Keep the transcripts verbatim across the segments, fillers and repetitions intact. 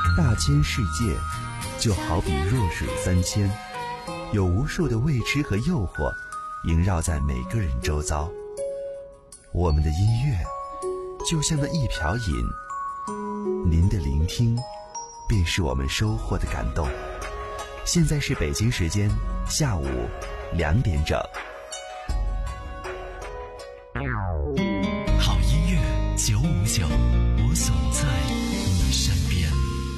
大千世界就好比弱水三千，有无数的未知和诱惑萦绕在每个人周遭。我们的音乐就像那一瓢饮，您的聆听便是我们收获的感动。现在是北京时间下午两点整。 好音乐九五九，我总在你身边。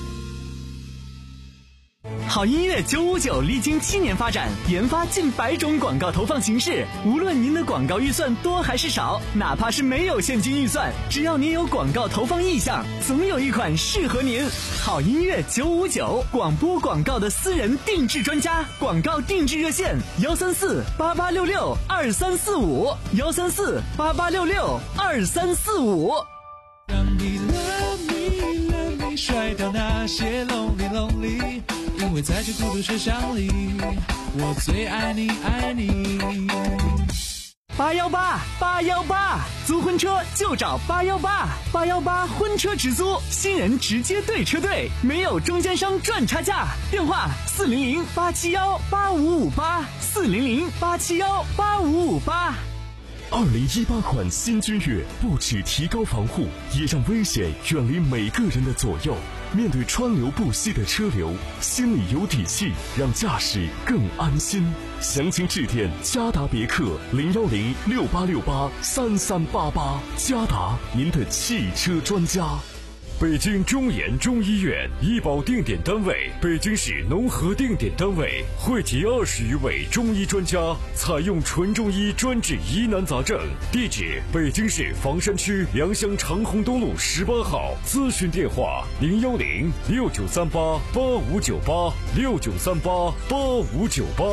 好音乐九五九历经七年发展，研发近百种广告投放形式。无论您的广告预算多还是少，哪怕是没有现金预算，只要您有广告投放意向，总有一款适合您。好音乐九五九，广播广告的私人定制专家，广告定制热线幺三四八八六六二三四五幺三四八八六六二三四五。 让你 love me love me 甩掉那些 lonely lonely， 因为在这孤独车厢里，我最爱你爱你。 八幺八八幺八，租婚车就找八幺八八幺八婚车直租，新人直接对车队，没有中间商赚差价。电话四零零八七幺八五五八四零零八七幺八五五八。 二零一八款新君越不只提高防护，也让危险远离每个人的左右。面对川流不息的车流，心里有底气，让驾驶更安心。详情致电嘉达别克零幺零六八六八三三八八，嘉达您的汽车专家。 北京中研中医院医保定点单位，北京市农合定点单位，汇集二十余位中医专家，采用纯中医专治疑难杂症。地址：北京市房山区良乡长虹东路十八号。咨询电话：零幺零六九三八八五九八六九三八八五九八。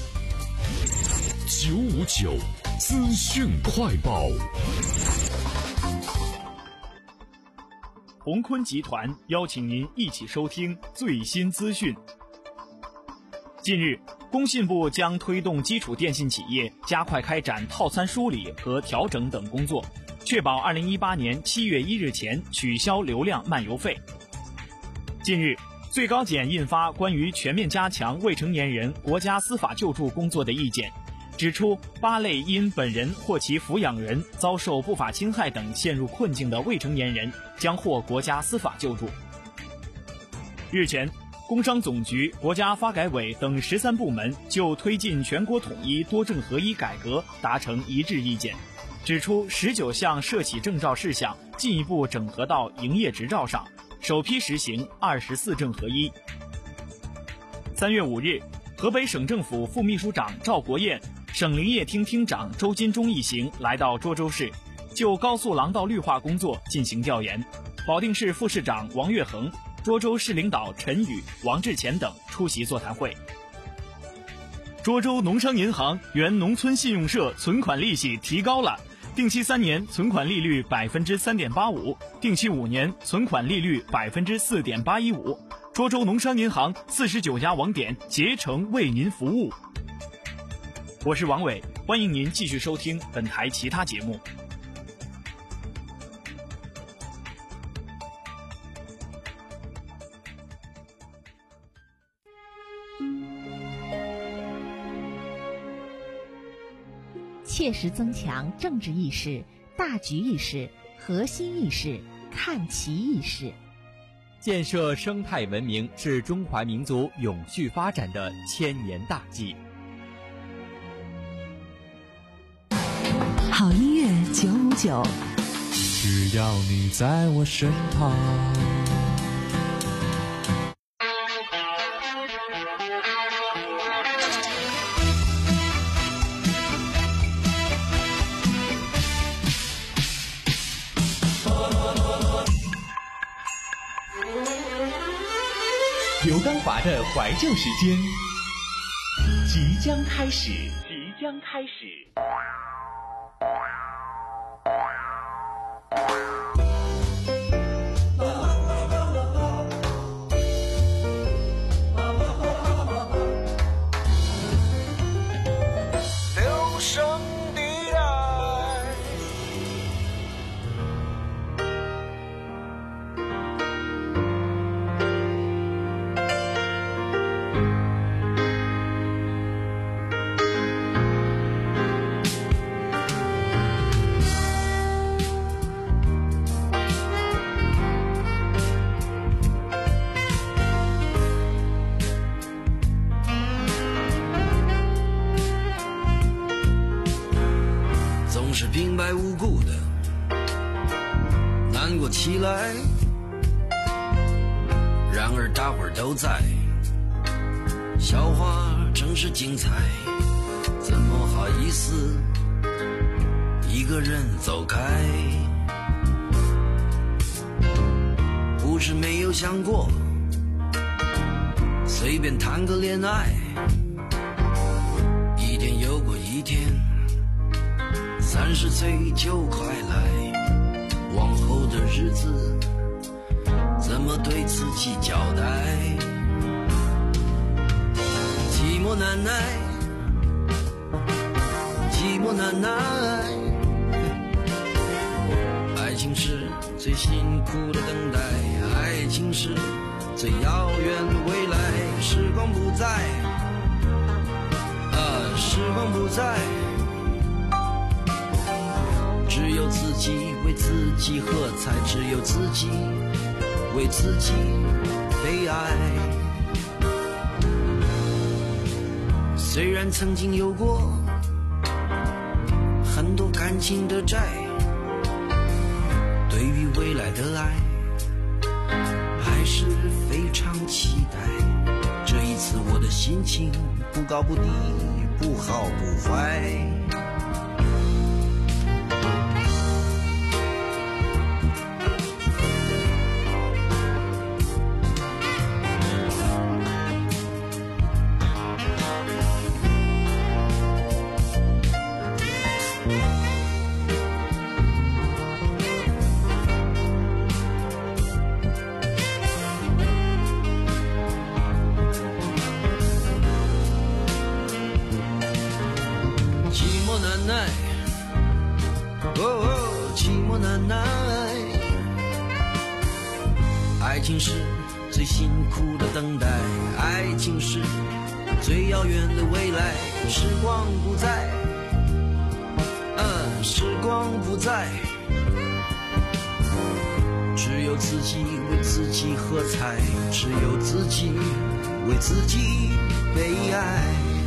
九五九资讯快报。 鸿坤集团邀请您一起收听最新资讯。近日，工信部将推动基础电信企业加快开展套餐梳理和调整等工作，确保二零一八年七月一日前取消流量漫游费。近日，最高检印发关于全面加强未成年人国家司法救助工作的意见，指出八类因本人或其抚养人遭受不法侵害等陷入困境的未成年人将获国家司法救助。日前，工商总局、国家发改委等十三部门就推进全国统一多证合一改革达成一致意见，指出十九项涉企证照事项进一步整合到营业执照上，首批实行二十四证合一。三月五日，河北省政府副秘书长赵国燕、省林业厅厅长周金忠一行来到涿州市，就高速廊道绿化工作进行调研。保定市副市长王岳恒、涿州市领导陈宇、王志前等出席座谈会。涿州农商银行原农村信用社存款利息提高了，定期三年存款利率百分之三点八五，定期五年存款利率百分之四点八一五。涿州农商银行四十九家网点竭诚为您服务。我是王伟，欢迎您继续收听本台其他节目。 切实增强政治意识、大局意识、核心意识、看齐意识， 建设生态文明是中华民族永续发展的千年大计。 好音乐九五九， 只要你在我身旁。 刘刚华的怀旧时间即将开始，即将开始。 留声的爱， 来无故的难过起来，然而大伙儿都在，笑话真是精彩，怎么好意思一个人走开？不是没有想过随便谈个恋爱，一天又过一天，三十岁就快来，往后的日子怎么对自己交代？寂寞难耐，寂寞难耐，爱情是最辛苦的等待，爱情是最遥远的未来，时光不在，啊，时光不在，只有自己为自己喝彩，只有自己为自己悲哀。虽然曾经有过很多感情的债，对于未来的爱还是非常期待，这一次我的心情不高不低，不好不坏。爱情是最辛苦的等待，爱情是最遥远的未来，时光不在，嗯，时光不在，只有自己为自己喝彩，只有自己为自己悲哀。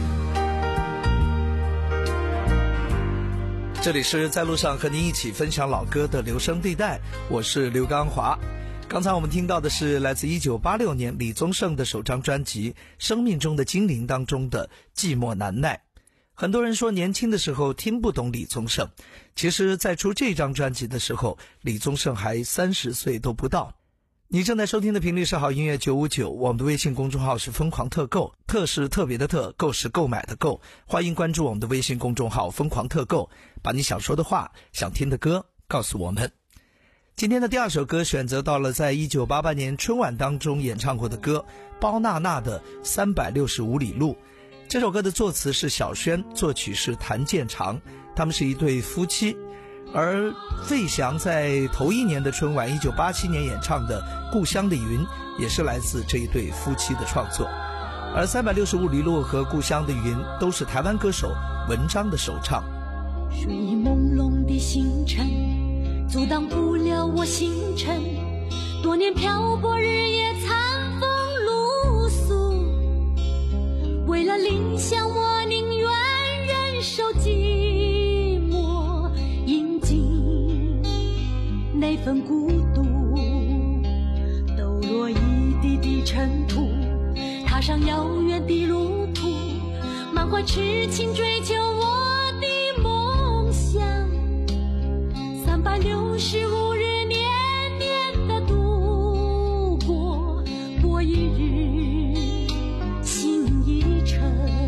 这里是在路上和您一起分享老歌的留声地带，我是刘刚华。刚才我们听到的是来自一九八六年李宗盛的首张专辑《生命中的精灵》当中的《寂寞难耐》。很多人说年轻的时候听不懂李宗盛，其实在出这张专辑的时候，李宗盛还三十岁都不到。你正在收听的频率是好音乐九五九，我们的微信公众号是疯狂特购，特是特别的特，购是购买的购，欢迎关注我们的微信公众号疯狂特购，把你想说的话、想听的歌告诉我们。今天的第二首歌选择到了在一九八八年春晚当中演唱过的歌，包娜娜的《三百六十五里路》。这首歌的作词是小轩，作曲是谭健常，他们是一对夫妻。而费翔在头一年的春晚一九八七年演唱的《故乡的云》也是来自这一对夫妻的创作。而三百六十五里路和故乡的云都是台湾歌手文章的首唱。 睡意朦胧的星辰阻挡不了我星辰，多年漂泊日夜餐风露宿，为了理想我宁愿忍受寂寞，饮尽那份孤独，抖落一地的尘土，踏上遥远的路途，满怀痴情追求我的梦想，三百六十五日年年的度过，过一日心一程，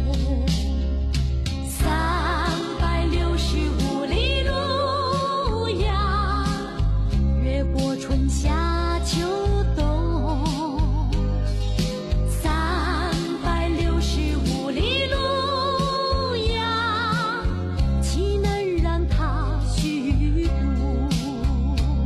三百六十五里路呀，越过春夏秋冬，三百六十五里路呀，岂能让它虚度？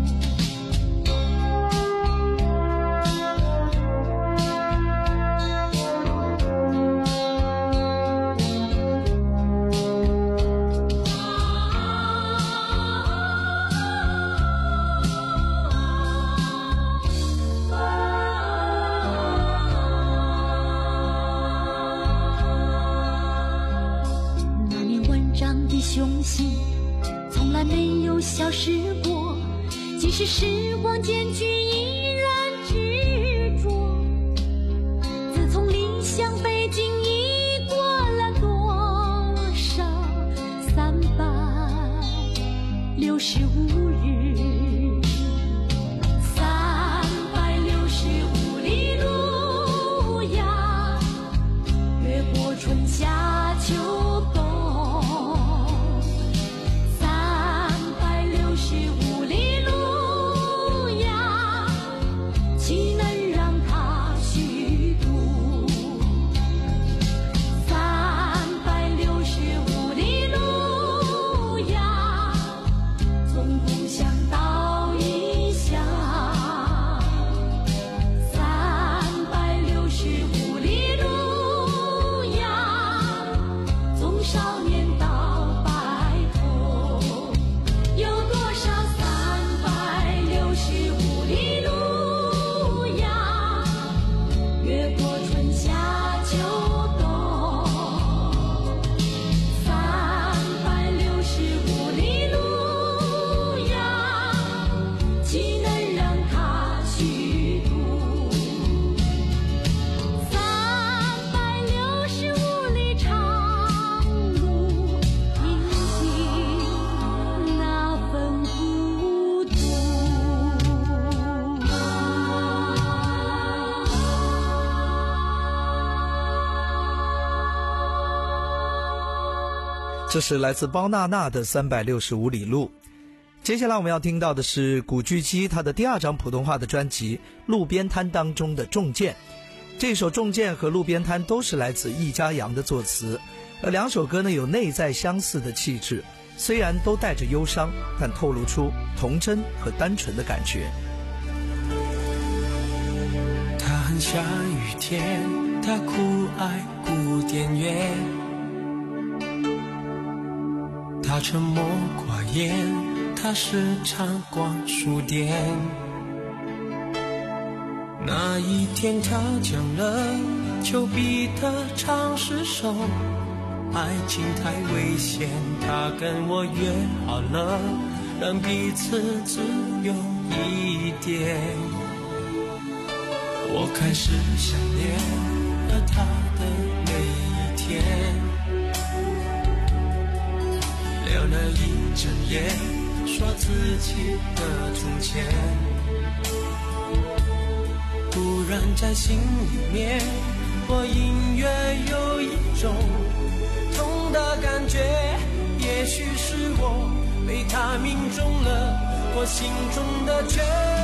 消失过，即使时光渐去依然执着。自从离乡背井已过了多少三百六十五日，三百六十五里路呀，越过春夏秋冬。 这是来自包娜娜的三百六十五里路。接下来我们要听到的是古巨基他的第二张普通话的专辑《路边摊》当中的《仲剑》。这首《仲剑》和《路边摊》都是来自易家扬的作词，而两首歌呢有内在相似的气质，虽然都带着忧伤，但透露出童真和单纯的感觉。 他很下雨天，他酷爱古典乐，他沉默寡言，他时常逛书店。那一天他讲了丘比特唱诗首，爱情太危险，他跟我约好了，让彼此自由一点。我开始想念和他的每一天，聊了一整夜，说自己的从前。突然在心里面，我隐约有一种痛的感觉，也许是我被他命中了我心中的缺。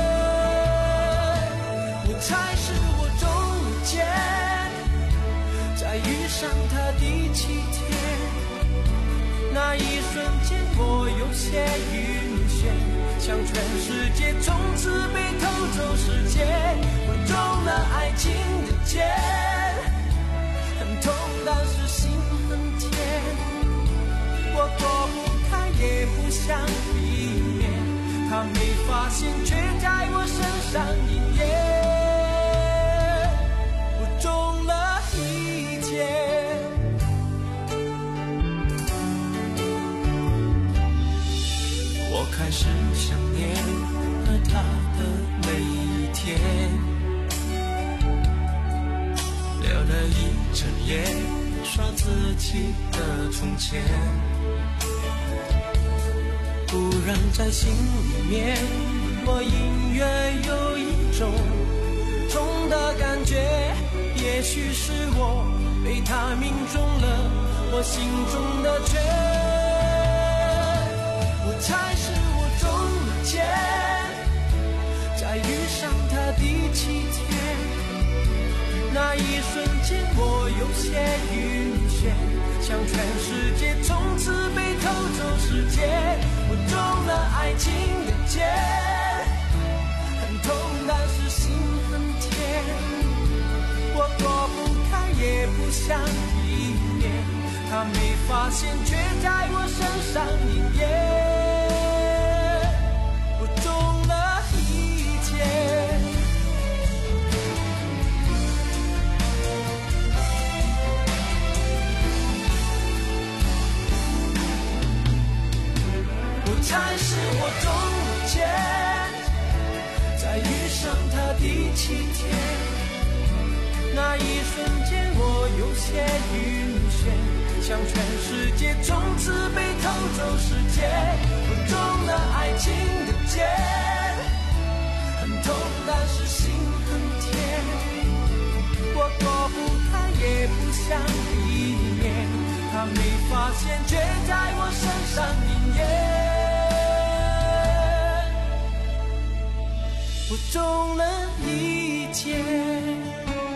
我猜是我中了箭，在遇上他第七天，那一瞬间我有些晕眩，像全世界从此被偷走世界。我中了爱情的箭，很痛但是心很甜，我躲不开也不想避免，他没发现却在我身上应验。我中了一箭，我开始想念和他的每一天，聊了一整夜，说自己的从前。突然在心里面，我隐约有一种痛的感觉，也许是我被他命中了我心中的缺。我猜是我中了箭，在遇上他第七天，那一瞬间我有些晕眩，像全世界从此被偷走世界。我中了爱情的箭，很痛但是心很甜，我躲不开也不想避免，他没发现却在我身上应验。我中了一箭，我猜是我在遇上他第七天，那一瞬间我有些晕眩，像全世界从此被偷走世界，我中了爱情的箭，很痛但是心很甜，我躲不开也不想避免，他没发现却在我身上应验，我中了一箭。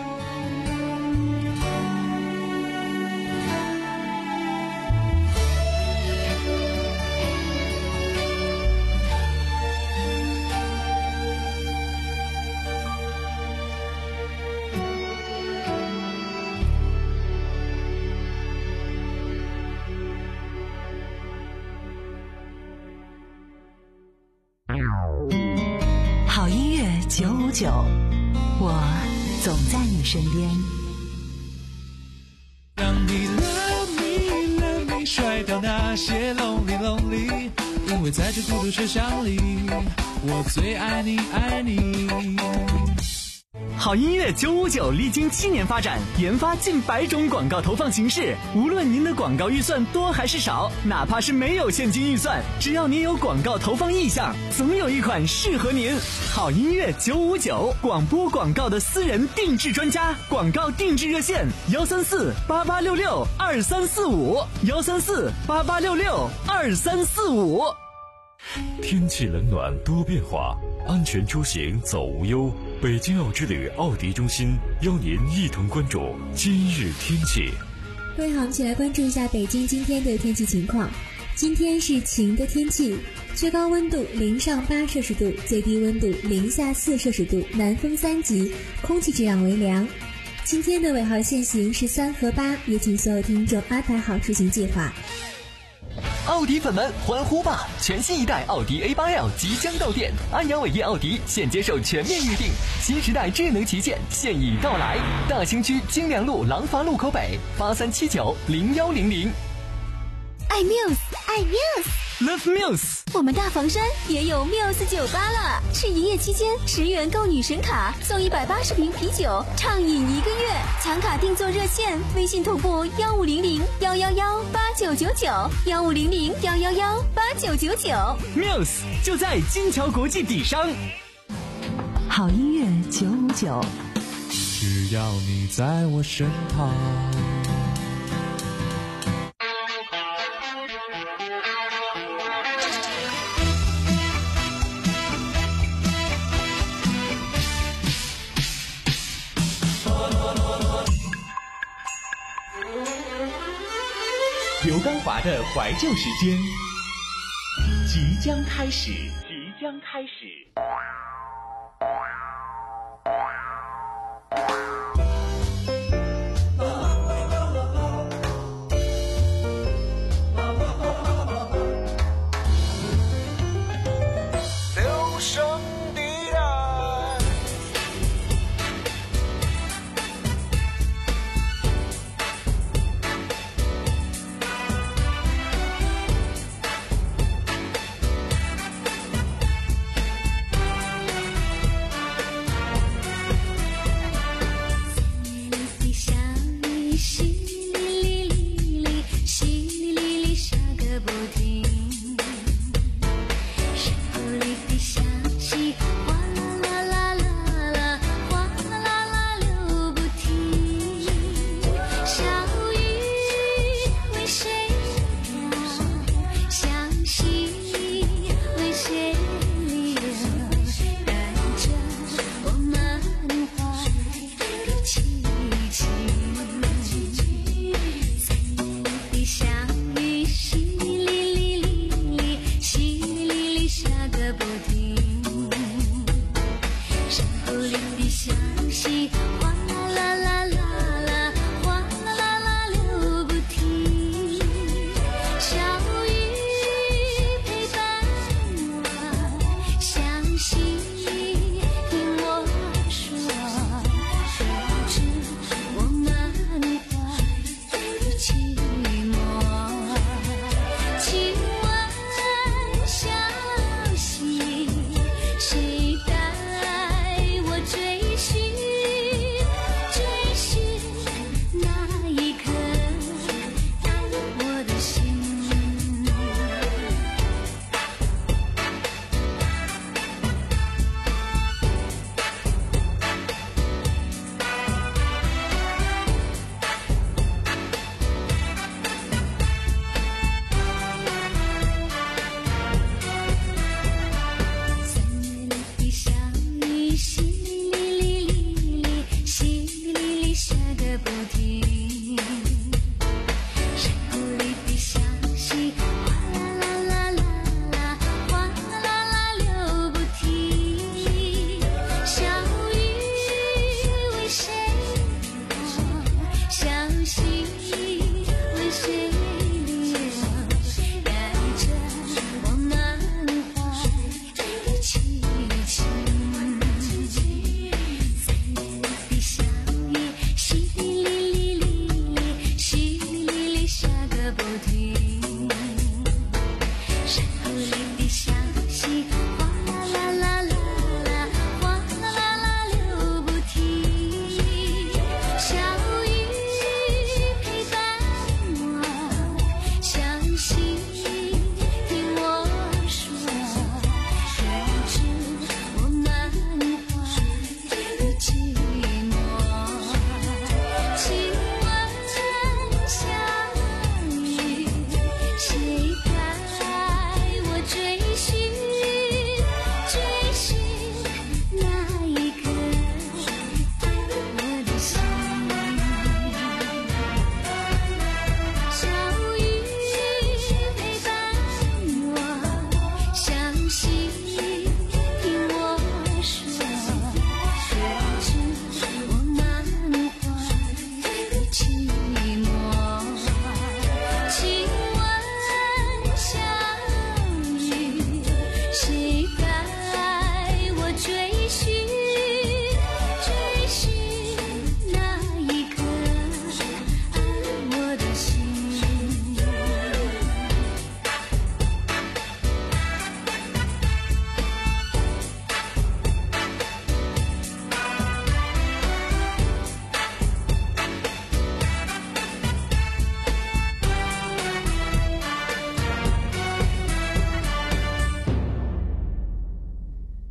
好音乐九五九，我总在你身边。 让你 love me love me 甩掉那些 lonely lonely， 因为在这孤独车厢里，我最爱你爱你。 好音乐九五九历经七年发展，研发近百种广告投放形式。无论您的广告预算多还是少，哪怕是没有现金预算，只要您有广告投放意向，总有一款适合您。好音乐九五九，广播广告的私人定制专家，广告定制热线：幺三四八八六六二三四五，幺三四八八六六二三四五。 天气冷暖多变化，安全出行走无忧。北京奥之旅奥迪中心邀您一同关注今日天气。 各位好，我们一起来关注一下北京今天的天气情况。今天是晴的天气，最高温度零上八摄氏度，最低温度零下四摄氏度，南风三级，空气质量为良。今天的尾号限行是三和八，也请所有听众安排好出行计划。 奥迪粉们欢呼吧！全新一代奥迪 A 八 L 即将到店，安阳伟业奥迪现接受全面预定，新时代智能旗舰现已到来。大兴区金良路廊坊路口北八三七九零幺零零。 爱 Muse， 爱 Muse，Love Muse。 我们大房山也有 Muse 酒吧了，是营业期间十元购女神卡送一百八十瓶啤酒，畅饮一个月。抢卡订座热线：微信同步幺五零零幺幺幺八九九九，幺五零零幺幺幺八九九九。 Muse 就在金桥国际底商。 好音乐九五九， 只要你在我身旁。 刘刚华的怀旧时间即将开始，即将开始。 留声地带。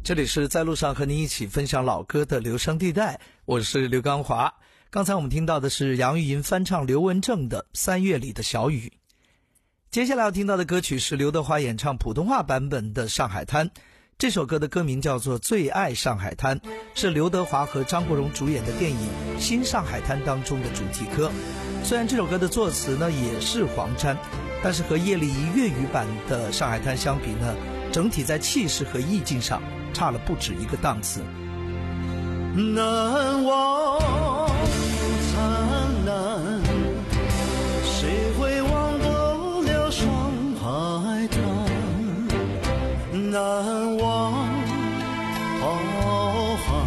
这里是在路上和您一起分享老歌的留声地带，我是刘刚华。刚才我们听到的是杨钰莹翻唱刘文正的《三月里的小雨》。接下来要听到的歌曲是刘德华演唱普通话版本的《上海滩》。这首歌的歌名叫做《最爱上海滩》，是刘德华和张国荣主演的电影《新上海滩》当中的主题歌。虽然这首歌的作词呢也是黄沾，但是和叶丽仪粤语版的《上海滩》相比呢，整体在气势和意境上差了不止一个档次。 难忘灿烂，谁会忘得了上海滩？难忘浩瀚，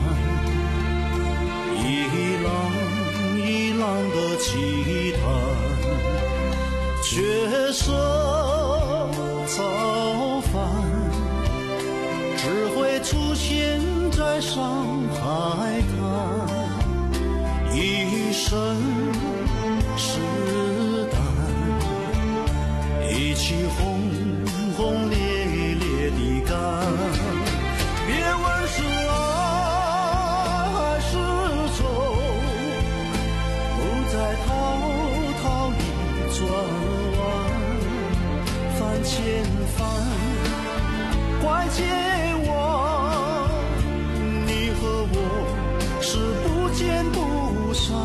一浪一浪的奇谈，角色造反，只会出现在上海滩，一身是胆，一起轰轰烈烈地干。别问是爱还是走，不再滔滔里转弯，翻千帆，怪界我，你和我是不见不散，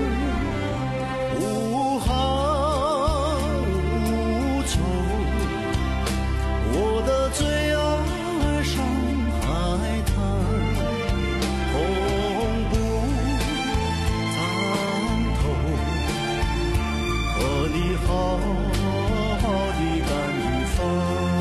无憾无愁，我的最爱上海滩，痛不参透，和你好好地干一番。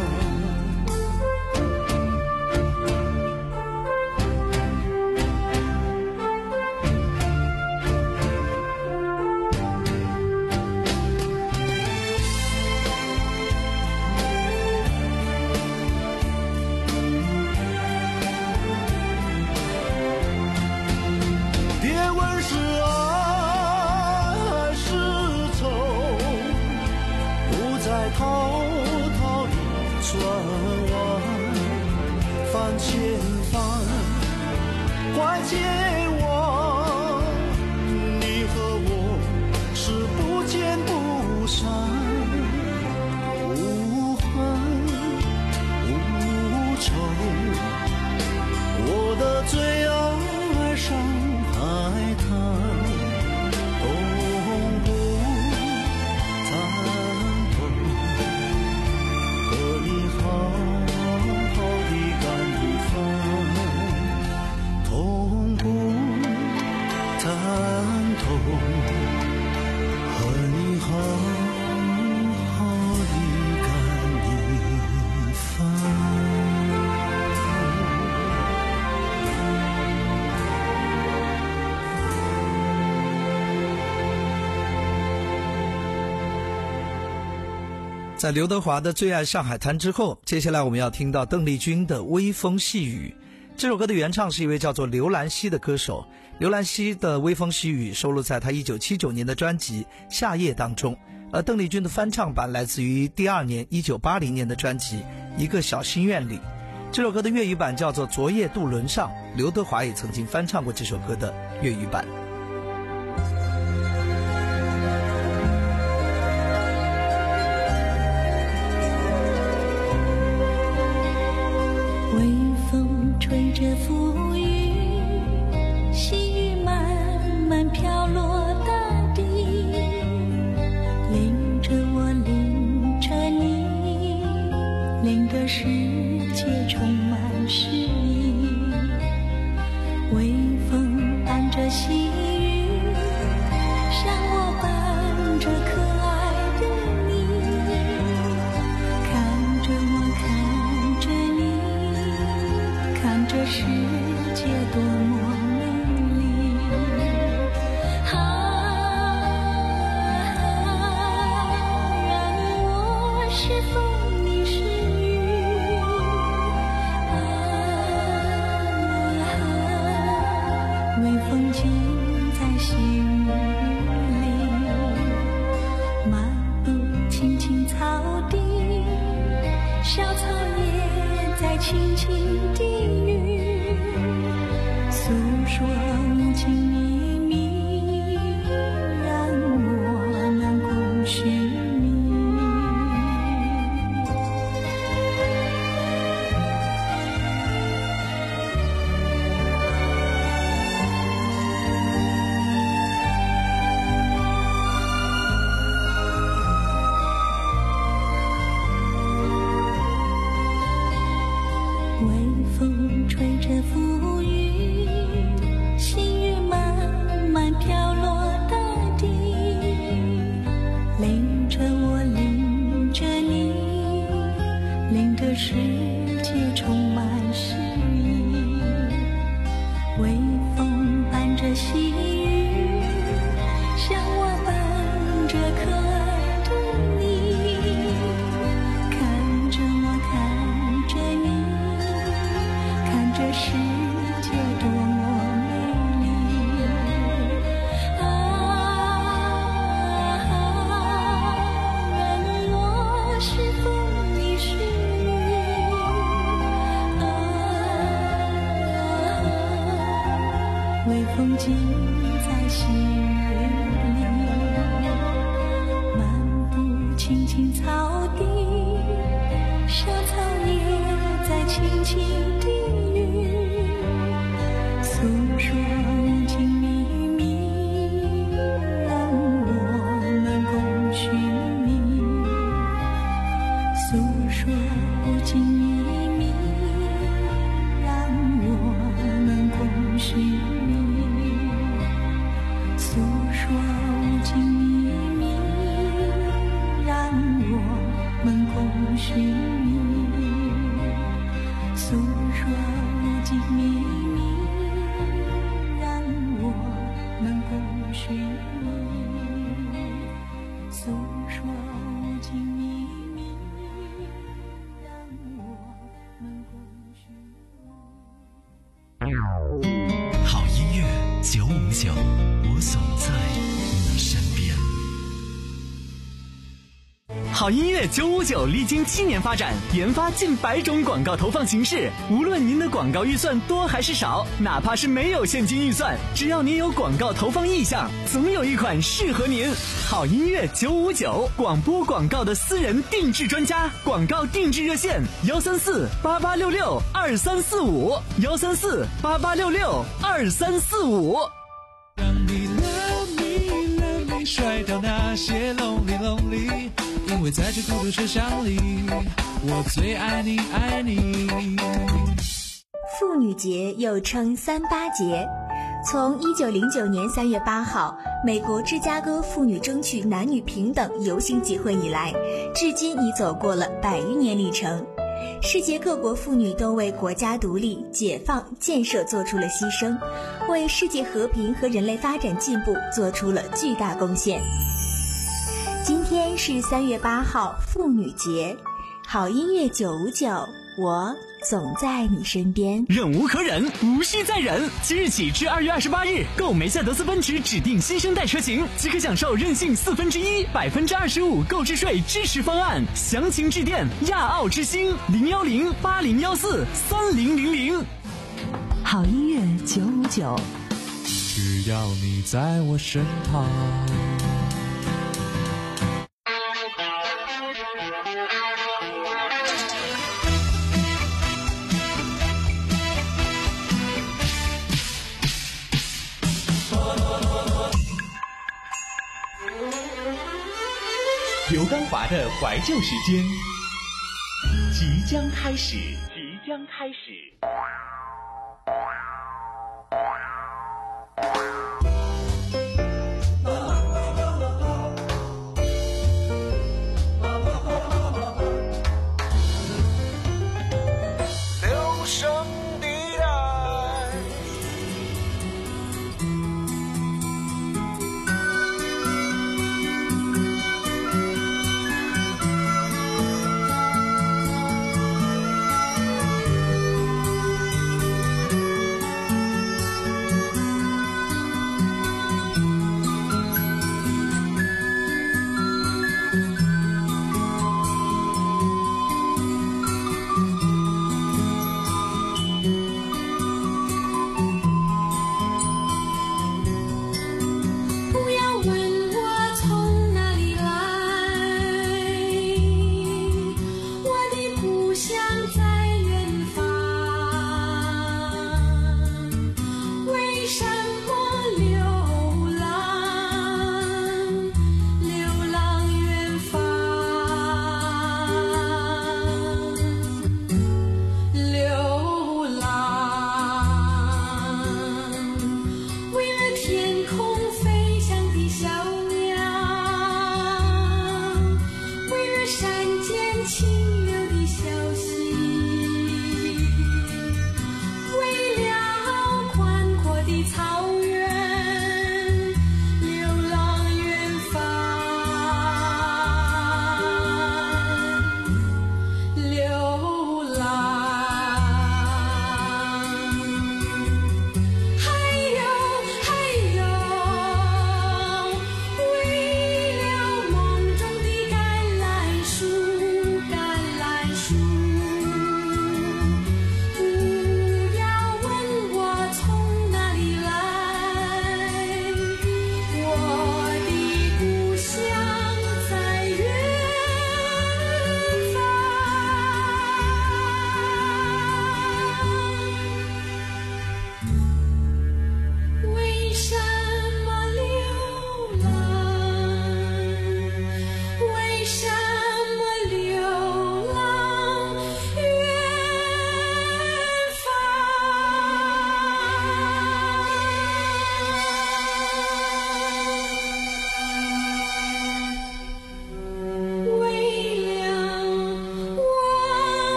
滔滔里转弯，翻千帆，怪界我，你和我是不见不散，无恨无愁，我的最爱上海滩，痛不好好地干一番，痛不参透，和你好好地干一番。 在刘德华的《最爱上海滩》之后，接下来我们要听到邓丽君的《微风细雨》。这首歌的原唱是一位叫做刘兰熙的歌手。刘兰熙的《微风细雨》收录在他一九七九年的专辑《夏夜》当中，而邓丽君的翻唱版来自于第二年一九八零年的专辑《一个小心愿里》。这首歌的粤语版叫做《昨夜渡轮上》，刘德华也曾经翻唱过这首歌的粤语版。 微风吹着浮雨，细雨慢慢飘落大地，淋着我，淋着你，令个世界充满诗意。微风伴着细雨，像我伴着可爱的你，看着我，看着你，看这世界多么美丽。啊，让我是风，你是雨。啊，微风轻在细雨里，漫步青青草地，小草也在在轻轻低语，诉说无尽秘密，让我能共寻觅。微风吹着浮云，细雨慢慢飘落大地，领着我，领着你，令这世界充满诗意。微风伴着细雨，像我伴着可爱的你，看着我，看着你，看这世界多么美丽啊！愿我是风，你是雨啊！微风尽在细雨里，漫步青青草地，小草也在轻轻低语，诉说无尽秘密，让我们共寻觅。诉说无尽秘密，让我们共寻觅。诉说无尽秘密，让我们共寻觅。诉说无尽秘密，让我们共寻觅。诉说无尽秘密，让我们共寻觅。 好音乐九五九，我总在你身边。 好音乐九五九历经七年发展，研发近百种广告投放形式。无论您的广告预算多还是少，哪怕是没有现金预算，只要您有广告投放意向，总有一款适合您。好音乐九五九，广播广告的私人定制专家，广告定制热线幺三四八八六六二三四五幺三四八八六六二三四五。 让你 love me love me 甩掉那些 lonely lonely， 因为在这孤独车厢里，我最爱你爱你。 妇女节又称三八节，从一九零九年三月八号美国芝加哥妇女争取男女平等游行集会以来，至今已走过了百余年历程。世界各国妇女都为国家独立、解放、建设做出了牺牲，为世界和平和人类发展进步做出了巨大贡献。今天是三月八号妇女节，好音乐九五九，我总在你身边。 忍无可忍，无需再忍。即日起至二月二十八日，购梅赛德斯奔驰指定新生代车型，即可享受任性四分之一、百分之二十五购置税支持方案。详情致电亚奥之星零幺零八零幺四三零零零。 好音乐九五九， 只要你在我身旁。 刘刚华的怀旧时间即将开始，即将开始。 留声地带。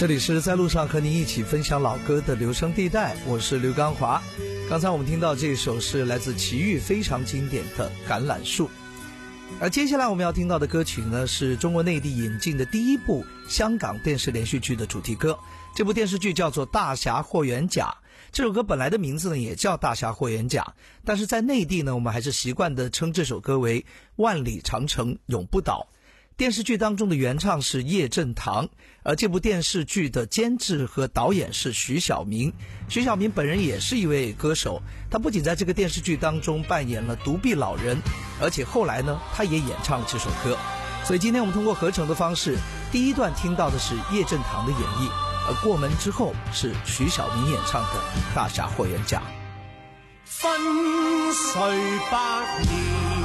这里是在路上和您一起分享老歌的留声地带，我是刘刚华。刚才我们听到这首是来自齐豫非常经典的《橄榄树》，而接下来我们要听到的歌曲呢，是中国内地引进的第一部香港电视连续剧的主题歌。这部电视剧叫做《大侠霍元甲》，这首歌本来的名字呢也叫《大侠霍元甲》，但是在内地呢，我们还是习惯的称这首歌为《万里长城永不倒》。电视剧当中的原唱是叶振棠，而这部电视剧的监制和导演是徐晓明。徐晓明本人也是一位歌手，他不仅在这个电视剧当中扮演了独臂老人，而且后来呢，他也演唱了这首歌。所以今天我们通过合成的方式，第一段听到的是叶振棠的演绎，而过门之后是徐晓明演唱的《大侠霍元甲》。 分岁百年，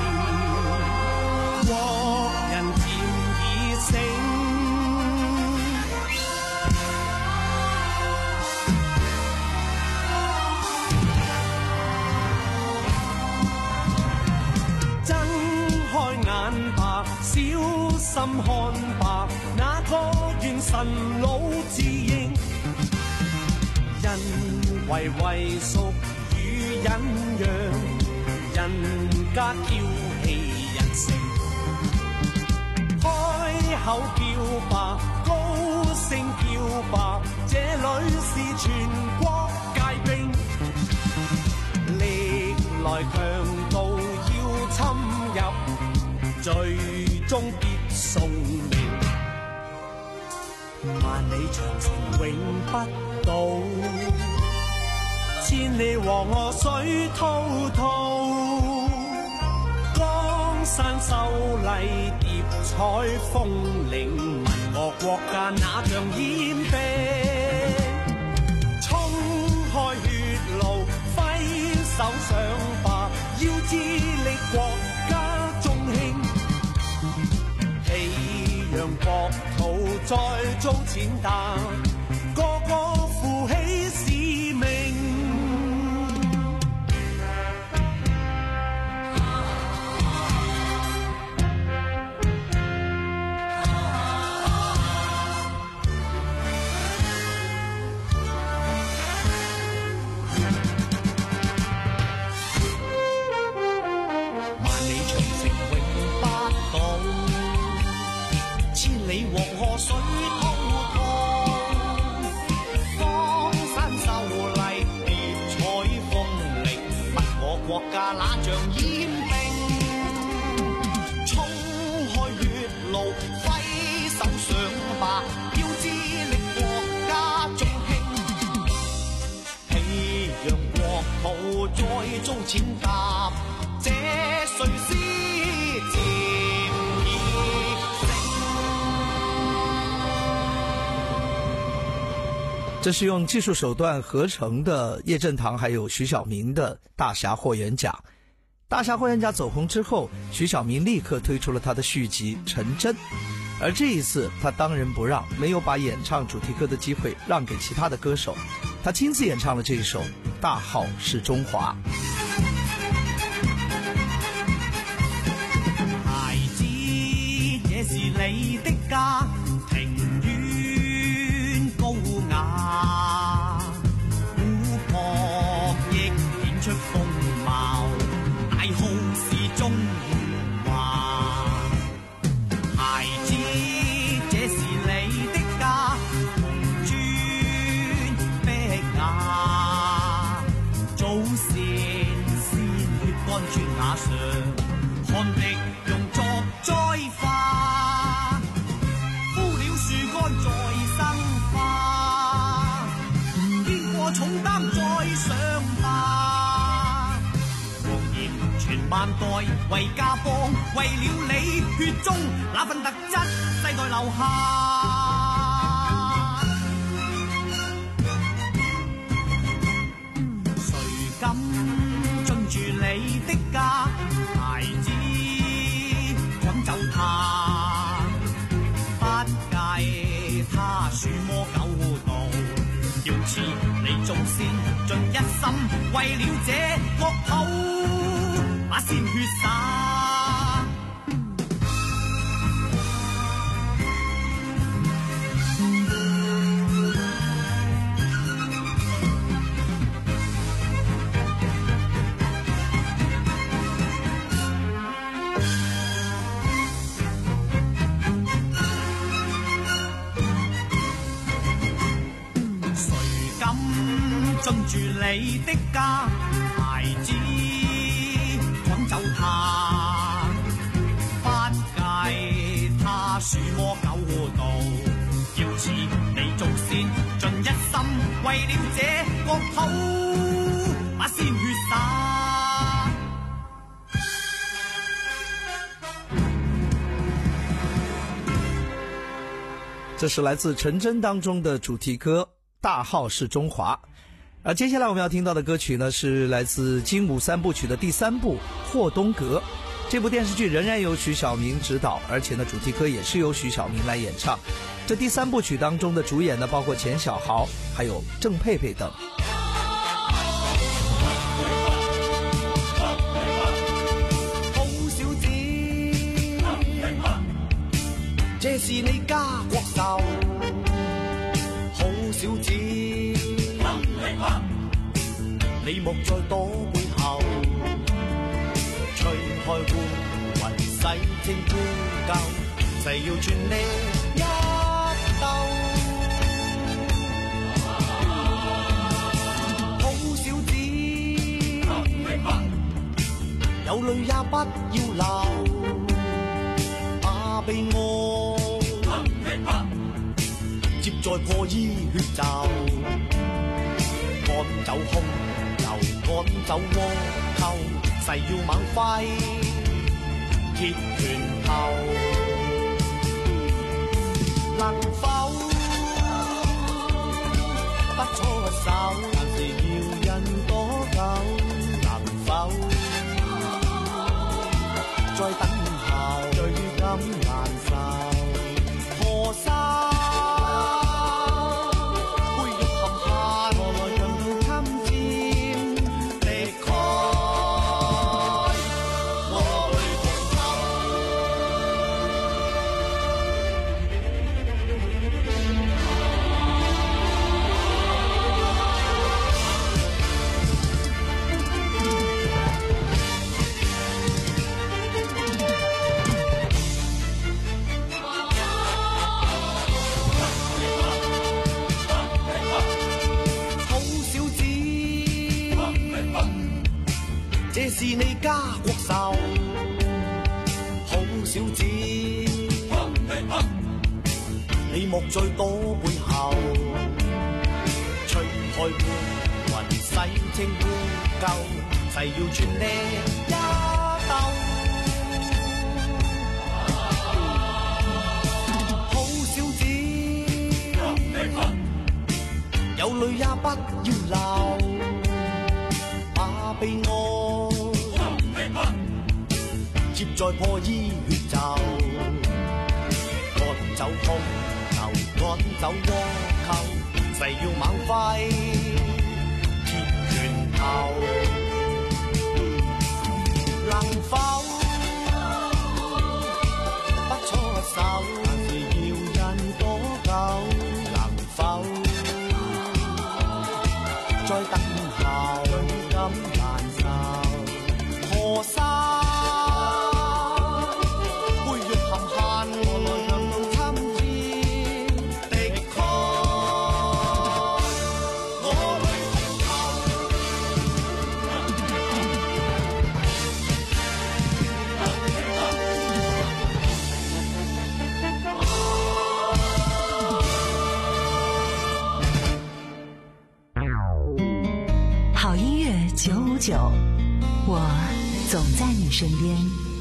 國人漸已醒，睜開眼白，小心看白，那個元神老自認，人為為屬與忍讓，人家嬌氣人性，開口叫吧，高聲叫吧，這裏是全國界兵，歷來強盜要侵入，最終必送命，萬里長城永不倒，千里黃河水滔滔，江山秀麗疊彩峰嶺，問我國家那像煙兵，衝開血路揮手上吧，要致力國家中興，氣讓國土再遭踐踏，個個負起使命。你黃河水滔滔，江山秀麗疊彩鳳翎，問我國家那像煙兵，衝開血路揮手上吧，要致力國家中興，氣讓國土再遭踐踏，這誰是这是用技术手段合成的叶振棠还有徐晓明的《大侠霍元甲》。《大侠霍元甲》走红之后，徐晓明立刻推出了他的续集《陈真》，而这一次他当仁不让，没有把演唱主题歌的机会让给其他的歌手，他亲自演唱了这一首《大号是中华》。 孩子，這是你的家，庭院高雅，古樸亦顯出風貌，大號是中華。孩子，這是你的家，紅磚碧瓦，祖先鮮血乾磚瓦上，汗滴用作栽花，枯了樹幹再生花，經過重擔再上吧。黃炎傳萬代為家邦，為了你血中那份特質，世代留下。誰敢進駐你的家？孩子趕走他，不計他鼠魔狗盜，要賜你祖先盡一心，為了這國土把鮮血灑。 進住你的家，孩子滾走他，不計他樹魔狗道，要似你做先，盡一心為了這國土把鮮血灑。 这是来自陈真当中的主题歌《大号是中华》。而接下来我们要听到的歌曲呢，是来自精武三部曲的第三部《霍东阁》。这部电视剧仍然由徐晓明执导，而且呢主题歌也是由徐晓明来演唱。这第三部曲当中的主演呢，包括钱小豪还有郑佩佩等。 好小子，這是你家國壽，好小子，你莫再躲背後，吹開烏雲洗清污垢，誓要全力一鬥。好小子，有淚也不要流，把悲哀接在破衣血袖，趕走空又趕走倭寇，誓要猛揮鐵拳頭，能否不錯手，但是要人多久，能否再等候，最感難受，河山是你家國壽，好小子，你莫再躲背後，吹開烏雲洗清污垢，誓要全力一鬥。好小子，有淚也不要流，把悲哀接在破衣血袖，趕走空流，趕走倭寇，誓要猛揮鐵拳頭，能否不錯手，但是要人多久，能否再等候，最感難受，河山九五九，我总在你身边。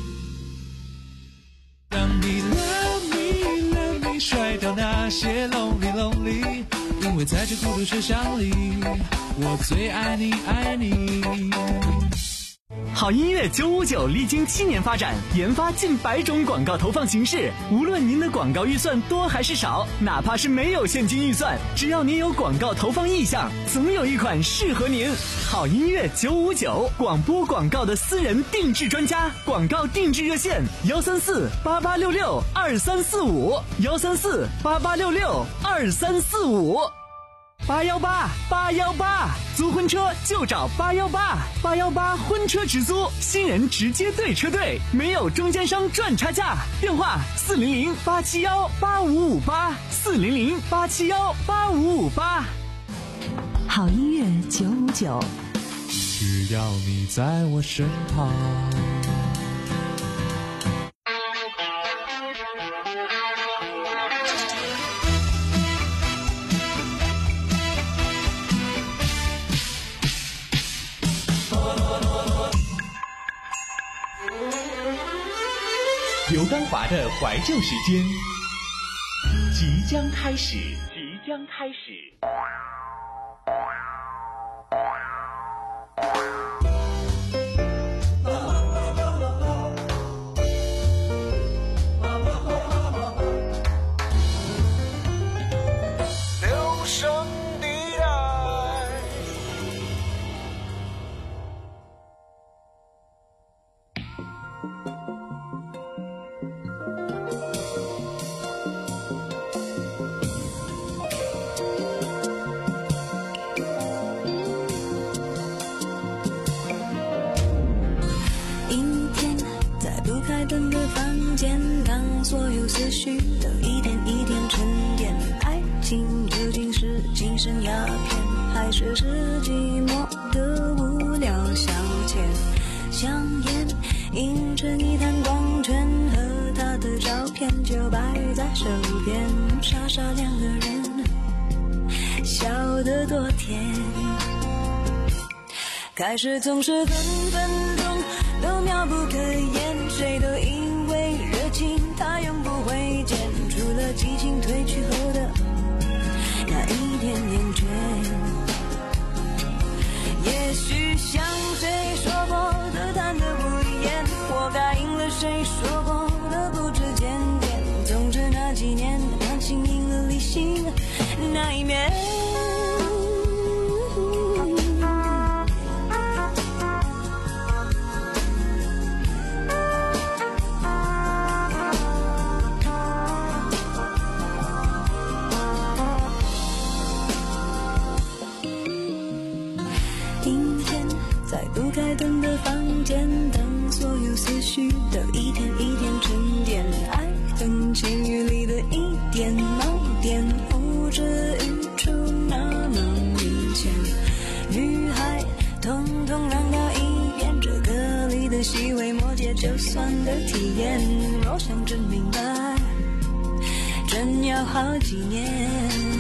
当你 love me love me 甩掉那些 lonely lonely， 因为在这孤独车厢里，我最爱你爱你。 好音乐九五九历经七年发展，研发近百种广告投放形式。无论您的广告预算多还是少，哪怕是没有现金预算，只要您有广告投放意向，总有一款适合您。好音乐九五九，广播广告的私人定制专家，广告定制热线：幺三四八八六六二三四五，幺三四八八六六二三四五。八幺八八幺八，租婚车就找八幺八，八幺八婚车直租，新人直接对车队，没有中间商赚差价。电话四零零八七幺八五五八，四零零八七幺八五五八。 好音乐九五九， 只要你在我身旁。 刘刚华的怀旧时间即将开始，即将开始。 留声地带。 阴天，在不开灯的房间，当所有思绪都一点一点沉淀，爱情究竟是精神鸦片，还是是寂寞的无聊消遣？香烟映成一滩光圈，和他的照片就摆在手边，傻傻两个人，笑得多甜。开始总是分分钟都妙不可言，谁都因为热情他永不会减，除了激情褪去后的那一点厌倦。也许像谁说过的谈得不厌，我答应了谁说过的不知检点，总之那几年感情赢了理性那一面。不开灯的房间，当所有思绪都一点一点沉淀，爱恨情欲里的一点锚点，呼之欲出那么明显。女孩统统让到一边，这歌里的细微末节就算的体验，若想真明白，真要好几年。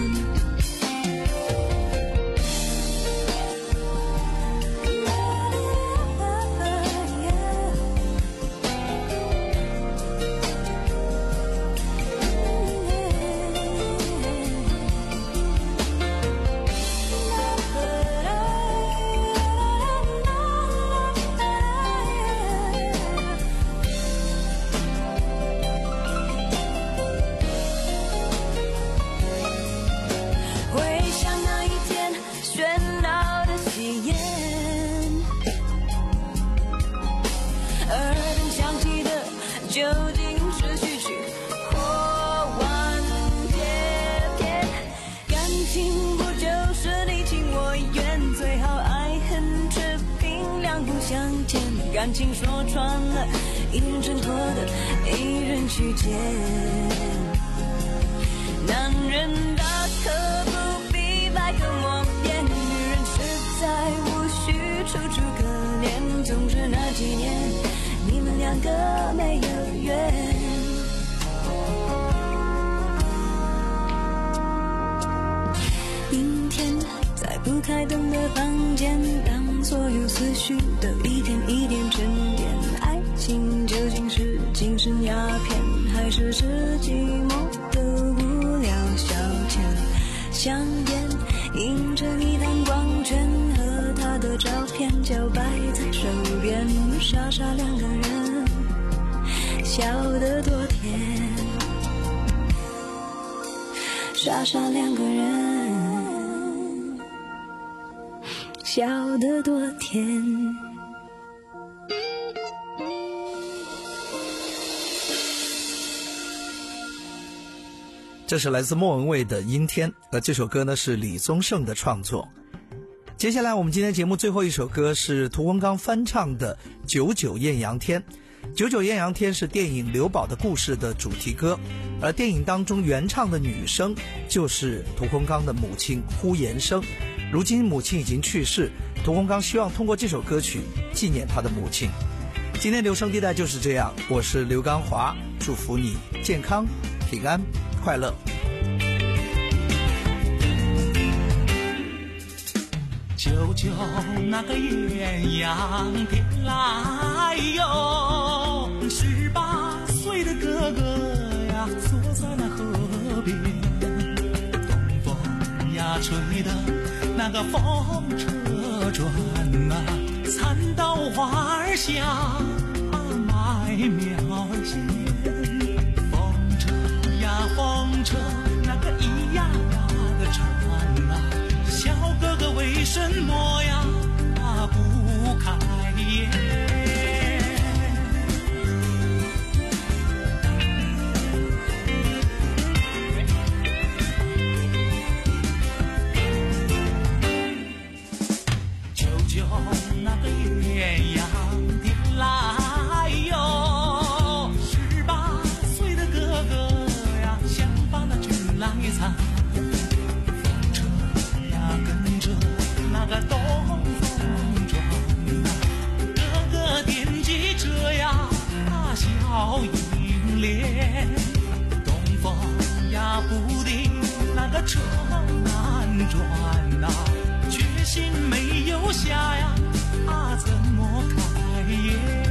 究竟是序曲或完结篇？感情不就是你情我愿，最好爱恨持平，两不相欠。感情说穿了，一人挣脱的，一人去捡。男人大可不必百口莫辩，女人实在无需楚楚可怜。总之那几年，你们两个没有缘。阴天，在不开灯的房间，当所有思绪都一点一点沉淀，爱情究竟是精神鸦片，还是是寂寞的无聊消遣？香烟映成一滩光圈，和他的照片就摆在手边，傻傻两个人，笑得多甜，傻傻两个人，笑得多甜。 这是来自莫文蔚的《阴天》，呃，这首歌呢是李宗盛的创作。接下来我们今天节目最后一首歌是屠洪刚翻唱的《九九艳阳天》。《九九艳阳天》是电影《刘宝的故事》的主题歌，而电影当中原唱的女声就是屠洪刚的母亲呼延笙。 如今母亲已经去世，屠洪刚希望通过这首歌曲纪念他的母亲。今天留声地带就是这样，我是刘刚华，祝福你健康、平安、快乐。 舅舅那个艳阳天来哟，十八岁的哥哥呀，坐在那河边，东风呀吹的那个风车转啊，蚕豆花儿下麦苗儿咸，风车呀风车那个咿呀呀的唱啊，小哥哥为什么呀不开眼？舅舅那个艳阳天来哟，十八岁的哥哥呀，想把那军来藏。那个东风转啊，哥哥惦记着呀小银莲，东风呀不定那个车难转啊，决心没有下呀啊怎么开眼？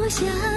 下。